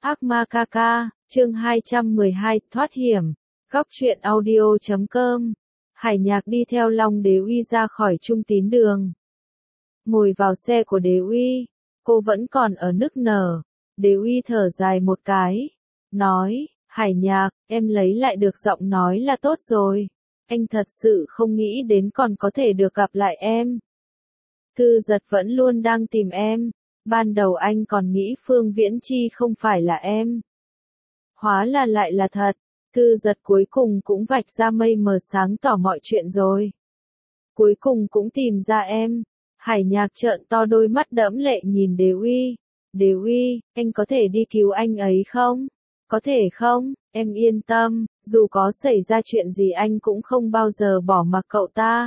Ác ma ca ca, chương 212, thoát hiểm. Góc truyện audio.com. Hải Nhạc đi theo Long Đế Uy ra khỏi Trung Tín Đường. Ngồi vào xe của Đế Uy, cô vẫn còn ở nức nở. Đế Uy thở dài một cái, nói, Hải Nhạc, em lấy lại được giọng nói là tốt rồi. Anh thật sự không nghĩ đến còn có thể được gặp lại em. Thư Giật vẫn luôn đang tìm em. Ban đầu anh còn nghĩ Phương Viễn Chi không phải là em. Hóa là lại là thật. Thư Giật cuối cùng cũng vạch ra mây mờ sáng tỏ mọi chuyện rồi. Cuối cùng cũng tìm ra em. Hải Nhạc trợn to đôi mắt đẫm lệ nhìn Đế Uy. Đế Uy, anh có thể đi cứu anh ấy không? Có thể không? Em yên tâm, dù có xảy ra chuyện gì anh cũng không bao giờ bỏ mặc cậu ta.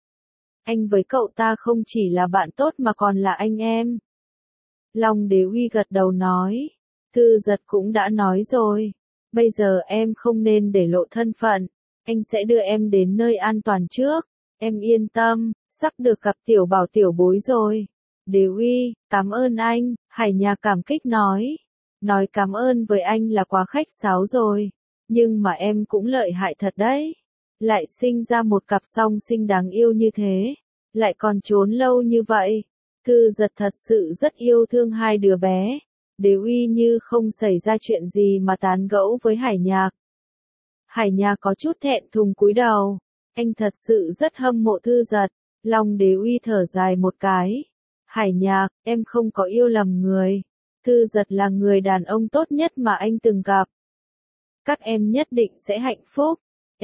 Anh với cậu ta không chỉ là bạn tốt mà còn là anh em. Long Đế Uy gật đầu nói. Thư Giật cũng đã nói rồi. Bây giờ em không nên để lộ thân phận. Anh sẽ đưa em đến nơi an toàn trước. Em yên tâm, sắp được gặp tiểu bảo tiểu bối rồi. Đế Uy, cảm ơn anh, Hải Nhạc cảm kích nói. Nói cảm ơn với anh là quá khách sáo rồi. Nhưng mà em cũng lợi hại thật đấy. Lại sinh ra một cặp song sinh đáng yêu như thế. Lại còn trốn lâu như vậy. Thư Giật thật sự rất yêu thương hai đứa bé. Đế Uy như không xảy ra chuyện gì mà tán gẫu với Hải Nhạc. Hải Nhạc có chút thẹn thùng cúi đầu. Anh thật sự rất hâm mộ Thư Giật. Long Đế Uy thở dài một cái. Hải Nhạc, em không có yêu lầm người. Thư Giật là người đàn ông tốt nhất mà anh từng gặp. Các em nhất định sẽ hạnh phúc.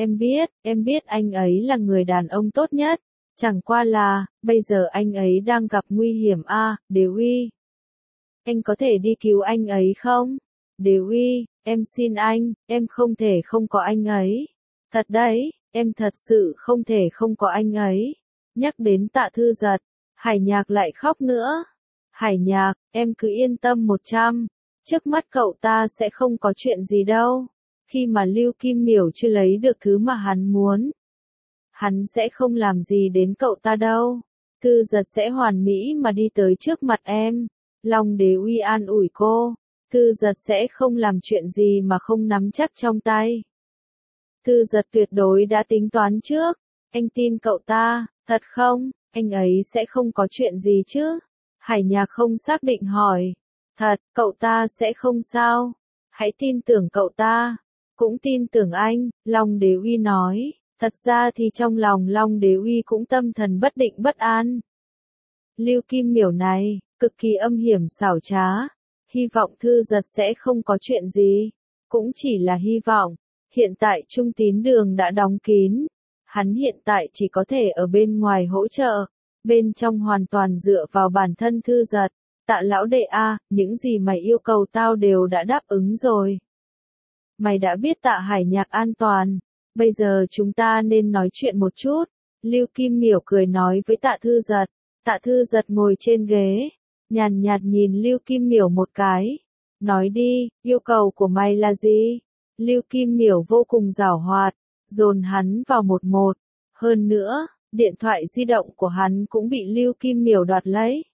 Em biết anh ấy là người đàn ông tốt nhất. Chẳng qua là, bây giờ anh ấy đang gặp nguy hiểm Đế Uy. Anh có thể đi cứu anh ấy không? Đế Uy, em xin anh, em không thể không có anh ấy. Thật đấy, em thật sự không thể không có anh ấy. Nhắc đến Tạ Thư Giật, Hải Nhạc lại khóc nữa. Hải Nhạc, em cứ yên tâm 100. Trước mắt cậu ta sẽ không có chuyện gì đâu. Khi mà Lưu Kim Miểu chưa lấy được thứ mà hắn muốn, hắn sẽ không làm gì đến cậu ta đâu. Thư Giật sẽ hoàn mỹ mà đi tới trước mặt em. Long Đế Uy an ủi cô. Thư Giật sẽ không làm chuyện gì mà không nắm chắc trong tay. Thư Giật tuyệt đối đã tính toán trước. Anh tin cậu ta, thật không? Anh ấy sẽ không có chuyện gì chứ? Hải Nhạc không xác định hỏi. Thật, cậu ta sẽ không sao. Hãy tin tưởng cậu ta. Cũng tin tưởng anh, Long Đế Uy nói. Thật ra thì trong lòng Long Đế Uy cũng tâm thần bất định bất an. Lưu Kim Miểu này, cực kỳ âm hiểm xảo trá. Hy vọng Thư Giật sẽ không có chuyện gì. Cũng chỉ là hy vọng. Hiện tại Trung Tín Đường đã đóng kín. Hắn hiện tại chỉ có thể ở bên ngoài hỗ trợ. Bên trong hoàn toàn dựa vào bản thân Thư Giật. Tạ lão đệ những gì mày yêu cầu tao đều đã đáp ứng rồi. Mày đã biết Tạ Hải Nhạc an toàn. Bây giờ chúng ta nên nói chuyện một chút. Lưu Kim Miểu cười nói với Tạ Thư Giật. Tạ Thư Giật ngồi trên ghế. Nhàn nhạt nhìn Lưu Kim Miểu một cái. Nói đi, yêu cầu của mày là gì? Lưu Kim Miểu vô cùng giảo hoạt. Dồn hắn vào một. Hơn nữa, điện thoại di động của hắn cũng bị Lưu Kim Miểu đoạt lấy.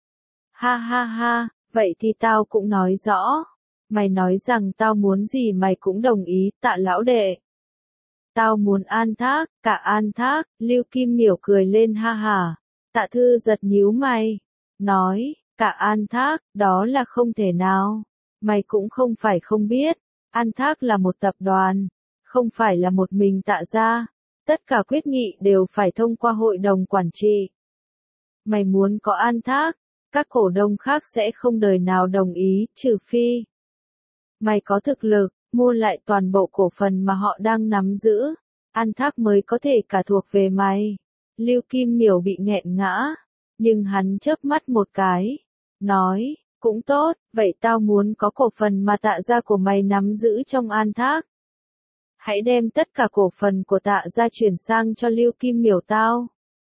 Ha ha ha, vậy thì tao cũng nói rõ. Mày nói rằng tao muốn gì mày cũng đồng ý, Tạ lão đệ. Tao muốn An Thác, cả An Thác, Lưu Kim Miểu cười lên ha hả. Tạ Thư Giật nhíu mày, nói, cả An Thác, đó là không thể nào. Mày cũng không phải không biết, An Thác là một tập đoàn, không phải là một mình Tạ gia. Tất cả quyết nghị đều phải thông qua hội đồng quản trị. Mày muốn có An Thác, các cổ đông khác sẽ không đời nào đồng ý, trừ phi mày có thực lực, mua lại toàn bộ cổ phần mà họ đang nắm giữ. An Thác mới có thể cả thuộc về mày. Lưu Kim Miểu bị nghẹn ngã, nhưng hắn chớp mắt một cái, nói, cũng tốt, vậy tao muốn có cổ phần mà Tạ gia của mày nắm giữ trong An Thác. Hãy đem tất cả cổ phần của Tạ gia chuyển sang cho Lưu Kim Miểu tao.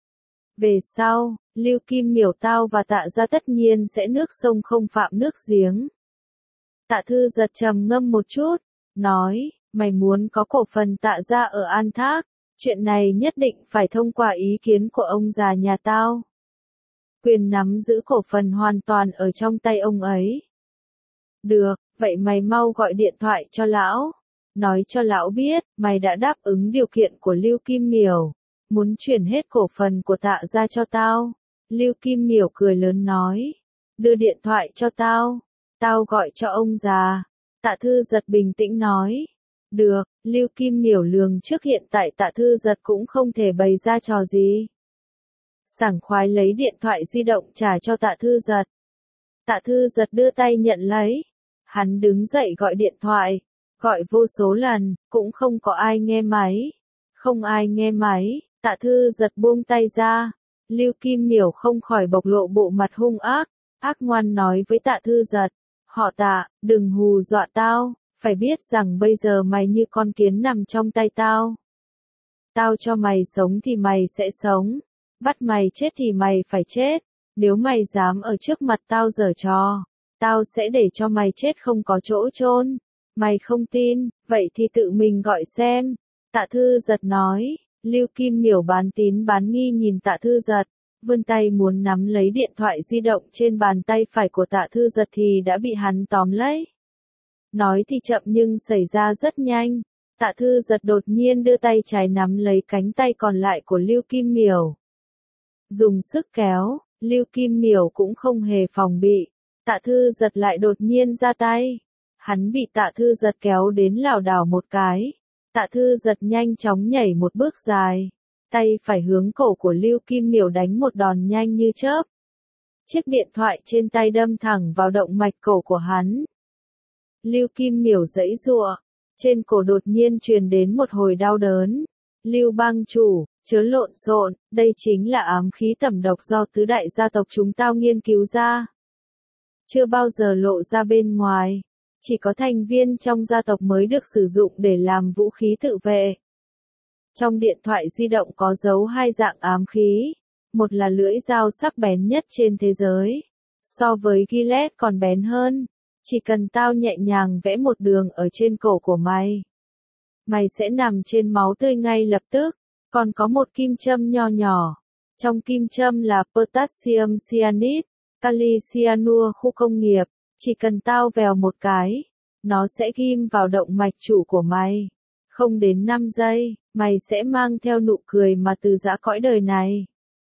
Về sau, Lưu Kim Miểu tao và Tạ gia tất nhiên sẽ nước sông không phạm nước giếng. Tạ Thư Giật trầm ngâm một chút, nói, mày muốn có cổ phần Tạ gia ở An Thác, chuyện này nhất định phải thông qua ý kiến của ông già nhà tao. Quyền nắm giữ cổ phần hoàn toàn ở trong tay ông ấy. Được, Vậy mày mau gọi điện thoại cho lão. Nói cho lão biết, mày đã đáp ứng điều kiện của Lưu Kim Miểu. Muốn chuyển hết cổ phần của Tạ ra cho tao. Lưu Kim Miểu cười lớn nói. Đưa điện thoại cho tao. Tao gọi cho ông già. Tạ Thư Giật bình tĩnh nói. Được, Lưu Kim Miểu lường trước hiện tại Tạ Thư Giật cũng không thể bày ra trò gì. Sảng khoái lấy điện thoại di động trả cho Tạ Thư Giật. Tạ Thư Giật đưa tay nhận lấy. Hắn đứng dậy gọi điện thoại. Gọi vô số lần, cũng không có ai nghe máy. Không ai nghe máy, Tạ Thư Giật buông tay ra. Lưu Kim Miểu không khỏi bộc lộ bộ mặt hung ác. Ác ngoan nói với Tạ Thư Giật. Họ Tạ, đừng hù dọa tao. Phải biết rằng bây giờ mày như con kiến nằm trong tay tao. Tao cho mày sống thì mày sẽ sống. Bắt mày chết thì mày phải chết. Nếu mày dám ở trước mặt tao giở trò, tao sẽ để cho mày chết không có chỗ chôn. Mày không tin, vậy thì tự mình gọi xem. Tạ Thư Giật nói. Lưu Kim Miểu bán tín bán nghi nhìn Tạ Thư Giật. Vươn tay muốn nắm lấy điện thoại di động trên bàn tay phải của Tạ Thư Giật thì đã bị hắn tóm lấy. Nói thì chậm nhưng xảy ra rất nhanh. Tạ Thư Giật đột nhiên đưa tay trái nắm lấy cánh tay còn lại của Lưu Kim Miểu. Dùng sức kéo, Lưu Kim Miểu cũng không hề phòng bị. Tạ Thư Giật lại đột nhiên ra tay. Hắn bị Tạ Thư Giật kéo đến lảo đảo một cái. Tạ Thư Giật nhanh chóng nhảy một bước dài. Tay phải hướng cổ của Lưu Kim Miểu đánh một đòn nhanh như chớp. Chiếc điện thoại trên tay đâm thẳng vào động mạch cổ của hắn. Lưu Kim Miểu giãy giụa, trên cổ đột nhiên truyền đến một hồi đau đớn. Lưu bang chủ, chớ lộn xộn, đây chính là ám khí tẩm độc do tứ đại gia tộc chúng tao nghiên cứu ra. Chưa bao giờ lộ ra bên ngoài, chỉ có thành viên trong gia tộc mới được sử dụng để làm vũ khí tự vệ. Trong điện thoại di động có giấu hai dạng ám khí, một là lưỡi dao sắc bén nhất trên thế giới, so với Gillette còn bén hơn. Chỉ cần tao nhẹ nhàng vẽ một đường ở trên cổ của mày, mày sẽ nằm trên máu tươi ngay lập tức. Còn có một kim châm nho nhỏ. Trong kim châm là potassium cyanide, kali cyanua khu công nghiệp. Chỉ cần tao vèo một cái, nó sẽ ghim vào động mạch chủ của mày. Không đến 5 giây, mày sẽ mang theo nụ cười mà từ giã cõi đời này.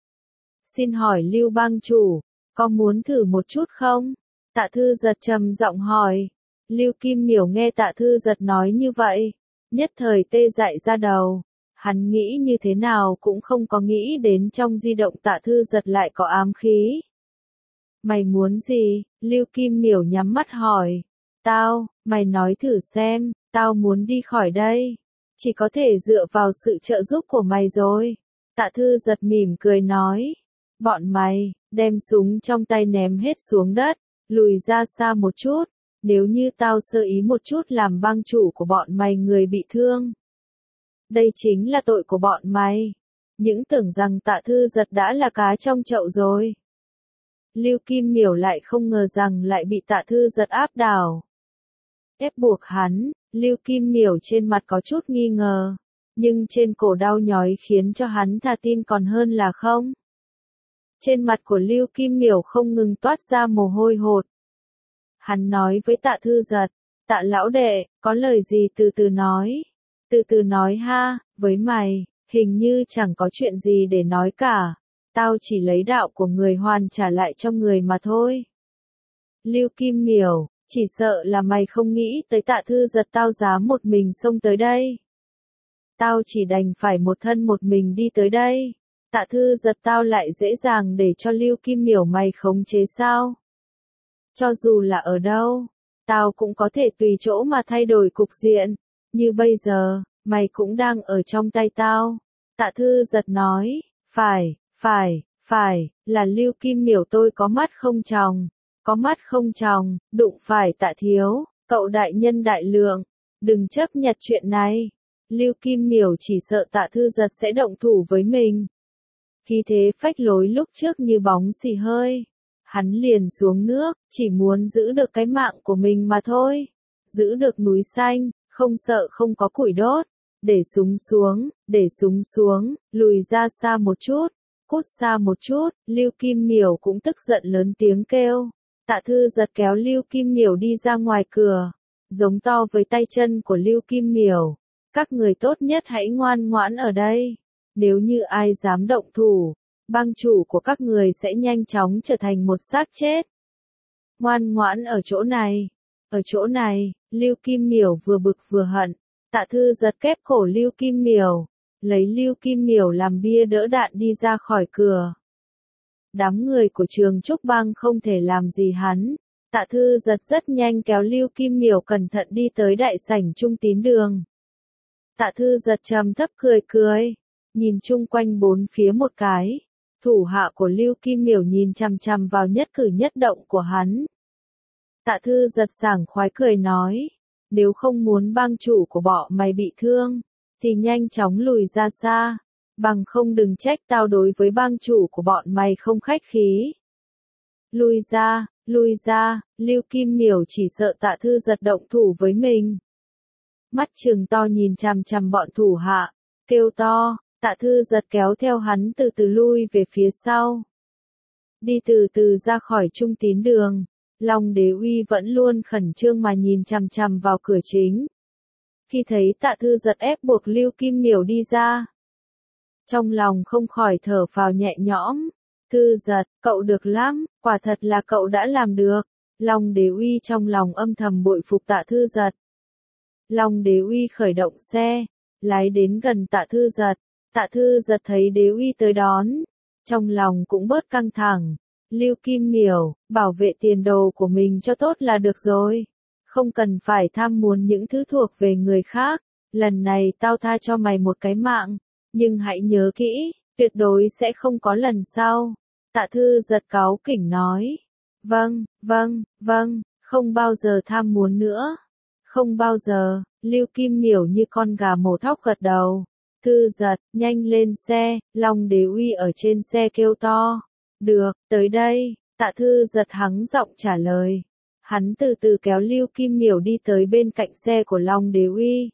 Xin hỏi Lưu bang chủ, có muốn thử một chút không? Tạ Thư Giật trầm giọng hỏi. Lưu Kim Miểu nghe Tạ Thư Giật nói như vậy, nhất thời tê dại ra đầu. Hắn nghĩ như thế nào cũng không có nghĩ đến trong di động Tạ Thư Giật lại có ám khí. Mày muốn gì? Lưu Kim Miểu nhắm mắt hỏi. Mày nói thử xem, tao muốn đi khỏi đây. Chỉ có thể dựa vào sự trợ giúp của mày rồi. Tạ Thư Giật mỉm cười nói. Bọn mày, đem súng trong tay ném hết xuống đất, lùi ra xa một chút. Nếu như tao sơ ý một chút làm bang chủ của bọn mày người bị thương, đây chính là tội của bọn mày. Những tưởng rằng Tạ Thư Giật đã là cá trong chậu rồi. Lưu Kim Miểu lại không ngờ rằng lại bị Tạ Thư Giật áp đảo. Ép buộc hắn, Lưu Kim Miểu trên mặt có chút nghi ngờ. Nhưng trên cổ đau nhói khiến cho hắn thà tin còn hơn là không. Trên mặt của Lưu Kim Miểu không ngừng toát ra mồ hôi hột. Hắn nói với Tạ Thư Giật. Tạ lão đệ, có lời gì từ từ nói. Từ từ nói ha, với mày, hình như chẳng có chuyện gì để nói cả. Tao chỉ lấy đạo của người hoàn trả lại cho người mà thôi. Lưu Kim Miểu, chỉ sợ là mày không nghĩ tới Tạ Thư Giật tao dám một mình xông tới đây. Tao chỉ đành phải một thân một mình đi tới đây. Tạ Thư Giật tao lại dễ dàng để cho Lưu Kim Miểu mày khống chế sao? Cho dù là ở đâu, tao cũng có thể tùy chỗ mà thay đổi cục diện. Như bây giờ, mày cũng đang ở trong tay tao. Tạ Thư Giật nói. Phải, là Lưu Kim Miểu tôi có mắt không tròng. Có mắt không tròng, đụng phải Tạ thiếu, cậu đại nhân đại lượng. Đừng chấp nhặt chuyện này. Lưu Kim Miểu chỉ sợ Tạ Thư Giật sẽ động thủ với mình. Khí thế phách lối lúc trước như bóng xì hơi. Hắn liền xuống nước, chỉ muốn giữ được cái mạng của mình mà thôi. Giữ được núi xanh, không sợ không có củi đốt. Để súng xuống, lùi ra xa một chút, cút xa một chút. Lưu Kim Miểu cũng tức giận lớn tiếng kêu. Tạ Thư Giật kéo Lưu Kim Miểu đi ra ngoài cửa, giống to với tay chân của Lưu Kim Miểu. Các người tốt nhất hãy ngoan ngoãn ở đây. Nếu như ai dám động thủ, bang chủ của các người sẽ nhanh chóng trở thành một xác chết. Ngoan ngoãn ở chỗ này. Ở chỗ này, Lưu Kim Miểu vừa bực vừa hận. Tạ Thư Giật kép cổ Lưu Kim Miểu, lấy Lưu Kim Miểu làm bia đỡ đạn đi ra khỏi cửa. Đám người của Trường Trúc Bang không thể làm gì hắn. Tạ Thư Giật rất nhanh kéo Lưu Kim Miểu cẩn thận đi tới đại sảnh Trung Tín Đường. Tạ Thư Giật trầm thấp cười cười, nhìn chung quanh bốn phía một cái. Thủ hạ của Lưu Kim Miểu nhìn chằm chằm vào nhất cử nhất động của hắn. Tạ Thư Giật sảng khoái cười nói, nếu không muốn bang chủ của bọn mày bị thương, thì nhanh chóng lùi ra xa, bằng không đừng trách tao đối với bang chủ của bọn mày không khách khí. Lui ra, Lưu Kim Miểu chỉ sợ Tạ Thư Giật động thủ với mình. Mắt trừng to nhìn chằm chằm bọn thủ hạ, kêu to. Tạ Thư Giật kéo theo hắn từ từ lui về phía sau. Đi từ từ ra khỏi Trung Tín Đường, Long Đế Uy vẫn luôn khẩn trương mà nhìn chằm chằm vào cửa chính. Khi thấy Tạ Thư Giật ép buộc Lưu Kim Miểu đi ra, trong lòng không khỏi thở phào nhẹ nhõm. Thư Giật, cậu được lắm, quả thật là cậu đã làm được. Long Đế Uy trong lòng âm thầm bội phục Tạ Thư Giật. Long Đế Uy khởi động xe, lái đến gần Tạ Thư Giật. Tạ Thư Giật thấy Đế Uy tới đón, trong lòng cũng bớt căng thẳng. Lưu Kim Miểu, bảo vệ tiền đồ của mình cho tốt là được rồi. Không cần phải tham muốn những thứ thuộc về người khác. Lần này tao tha cho mày một cái mạng, nhưng hãy nhớ kỹ, tuyệt đối sẽ không có lần sau. Tạ Thư Giật cáu kỉnh nói. Vâng, không bao giờ tham muốn nữa. Không bao giờ, Lưu Kim Miểu như con gà mổ thóc gật đầu. Thư Giật, nhanh lên xe, Long Đế Uy ở trên xe kêu to. Được, tới đây, Tạ Thư Giật hắng giọng trả lời. Hắn từ từ kéo Lưu Kim Miểu đi tới bên cạnh xe của Long Đế Uy.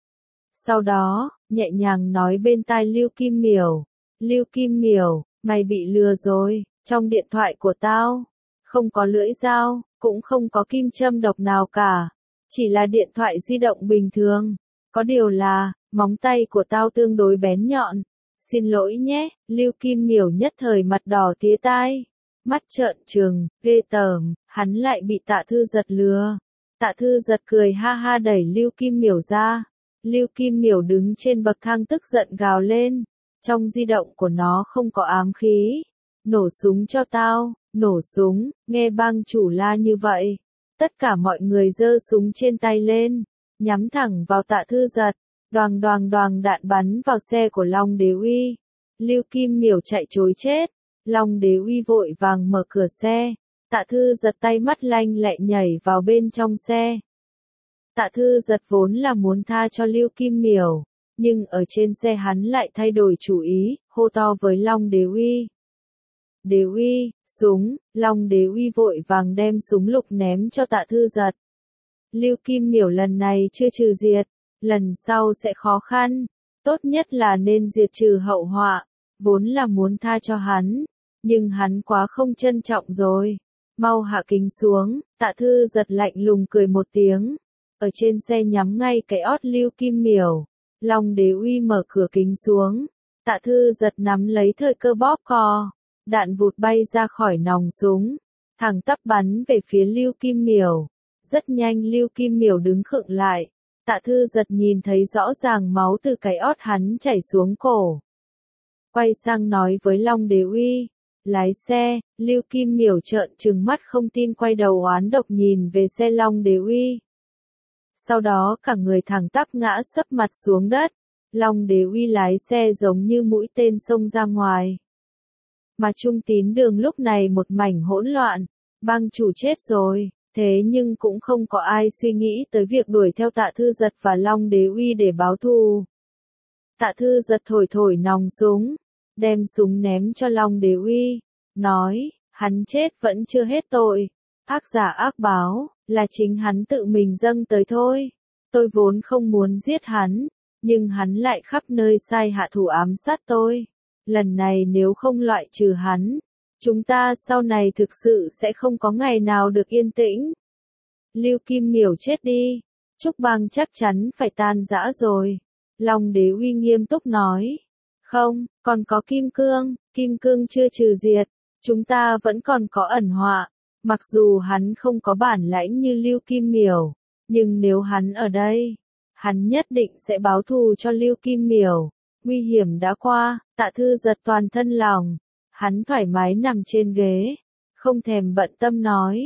Sau đó, nhẹ nhàng nói bên tai Lưu Kim Miểu. Lưu Kim Miểu, mày bị lừa rồi, trong điện thoại của tao, không có lưỡi dao, cũng không có kim châm độc nào cả. Chỉ là điện thoại di động bình thường. Có điều là, móng tay của tao tương đối bén nhọn. Xin lỗi nhé, Lưu Kim Miểu nhất thời mặt đỏ tía tai. Mắt trợn trừng, ghê tởm, hắn lại bị Tạ Thư Giật lừa. Tạ Thư Giật cười ha ha đẩy Lưu Kim Miểu ra. Lưu Kim Miểu đứng trên bậc thang tức giận gào lên. Trong di động của nó không có ám khí. Nổ súng cho tao, nổ súng, nghe bang chủ la như vậy. Tất cả mọi người giơ súng trên tay lên, nhắm thẳng vào Tạ Thư Giật. Đoàng đạn bắn vào xe của Long Đế Uy. Lưu Kim Miểu chạy trối chết. Long Đế Uy vội vàng mở cửa xe. Tạ Thư Giật tay mắt lanh lẹ nhảy vào bên trong xe. Tạ Thư Giật vốn là muốn tha cho Lưu Kim Miểu, nhưng ở trên xe hắn lại thay đổi chủ ý, hô to với Long Đế Uy. Đế Uy, súng, Long Đế Uy vội vàng đem súng lục ném cho Tạ Thư Giật. Lưu Kim Miểu lần này chưa trừ diệt, lần sau sẽ khó khăn, tốt nhất là nên diệt trừ hậu họa, vốn là muốn tha cho hắn, nhưng hắn quá không trân trọng rồi. Mau hạ kính xuống, Tạ Thư Giật lạnh lùng cười một tiếng, ở trên xe nhắm ngay cái ót Lưu Kim Miểu. Long Đế Uy mở cửa kính xuống, Tạ Thư Giật nắm lấy thời cơ bóp cò, đạn vụt bay ra khỏi nòng súng, thẳng tắp bắn về phía Lưu Kim Miểu. Rất nhanh Lưu Kim Miểu đứng khựng lại, Tạ Thư Giật nhìn thấy rõ ràng máu từ cái ót hắn chảy xuống cổ. Quay sang nói với Long Đế Uy, lái xe. Lưu Kim Miểu trợn trừng mắt không tin quay đầu oán độc nhìn về xe Long Đế Uy. Sau đó cả người thẳng tắp ngã sấp mặt xuống đất. Long Đế Uy lái xe giống như mũi tên xông ra ngoài. Mà Trung Tín Đường lúc này một mảnh hỗn loạn, bang chủ chết rồi, thế nhưng cũng không có ai suy nghĩ tới việc đuổi theo Tạ Thư Giật và Long Đế Uy để báo thù. Tạ Thư Giật thổi nòng súng, đem súng ném cho Long Đế Uy, nói, hắn chết vẫn chưa hết tội, ác giả ác báo, là chính hắn tự mình dâng tới thôi. Tôi vốn không muốn giết hắn, nhưng hắn lại khắp nơi sai hạ thủ ám sát tôi. Lần này nếu không loại trừ hắn, Chúng ta sau này thực sự sẽ không có ngày nào được yên tĩnh. Lưu Kim Miểu chết đi, Trúc Bang chắc chắn phải tan rã rồi. Long Đế Uy nghiêm túc nói. Không, còn có Kim Cương chưa trừ diệt, chúng ta vẫn còn có ẩn họa. Mặc dù hắn không có bản lãnh như Lưu Kim Miểu, nhưng nếu hắn ở đây, hắn nhất định sẽ báo thù cho Lưu Kim Miểu. Nguy hiểm đã qua, Tạ Thư giật toàn thân lòng. Hắn thoải mái nằm trên ghế, không thèm bận tâm nói.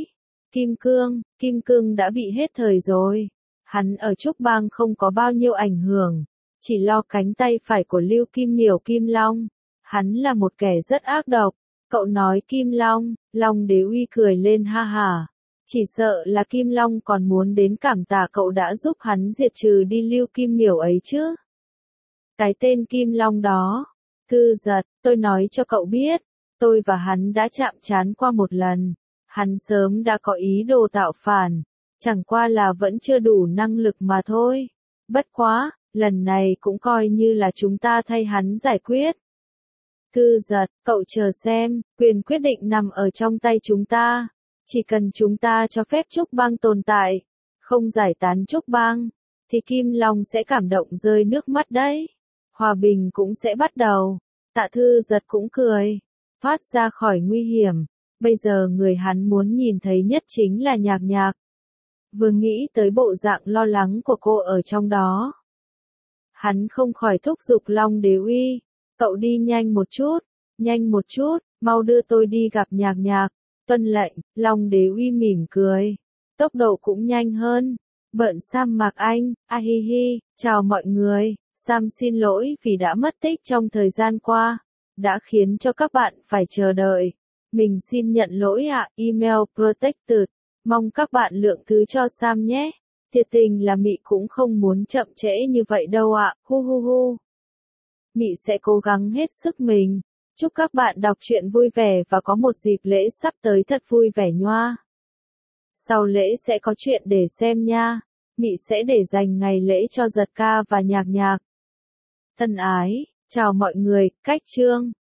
Kim Cương đã bị hết thời rồi. Hắn ở Trúc Bang không có bao nhiêu ảnh hưởng, chỉ lo cánh tay phải của Lưu Kim Miểu Kim Long. Hắn là một kẻ rất ác độc. Cậu nói Kim Long, Long Đế Uy cười lên ha hả. Chỉ sợ là Kim Long còn muốn đến cảm tạ cậu đã giúp hắn diệt trừ đi Lưu Kim Miểu ấy chứ. Cái tên Kim Long đó. Thư giật, tôi nói cho cậu biết, tôi và hắn đã chạm trán qua một lần. Hắn sớm đã có ý đồ tạo phản, chẳng qua là vẫn chưa đủ năng lực mà thôi. Bất quá, lần này cũng coi như là chúng ta thay hắn giải quyết. Thư giật, cậu chờ xem, quyền quyết định nằm ở trong tay chúng ta. Chỉ cần chúng ta cho phép Trúc Bang tồn tại, không giải tán Trúc Bang, thì Kim Long sẽ cảm động rơi nước mắt đấy. Hòa bình cũng sẽ bắt đầu. Tạ Thư giật cũng cười, thoát ra khỏi nguy hiểm. Bây giờ người hắn muốn nhìn thấy nhất chính là Nhạc Nhạc. Vừa nghĩ tới bộ dạng lo lắng của cô ở trong đó, hắn không khỏi thúc giục Long Đế Uy. Cậu đi nhanh một chút, mau đưa tôi đi gặp Nhạc Nhạc. Tuân lệnh, Long Đế Uy mỉm cười. Tốc độ cũng nhanh hơn. Bận Sam Mạc Anh, hi hi, chào mọi người. Sam xin lỗi vì đã mất tích trong thời gian qua, đã khiến cho các bạn phải chờ đợi. Mình xin nhận lỗi ạ, email protected. Mong các bạn lượng thứ cho Sam nhé. Thiệt tình là Mị cũng không muốn chậm trễ như vậy đâu ạ, hu hu hu. Mị sẽ cố gắng hết sức mình. Chúc các bạn đọc truyện vui vẻ và có một dịp lễ sắp tới thật vui vẻ nhoa. Sau lễ sẽ có chuyện để xem nha. Mị sẽ để dành ngày lễ cho Giật Ca và Nhạc Nhạc. Thân ái, chào mọi người, cách chương.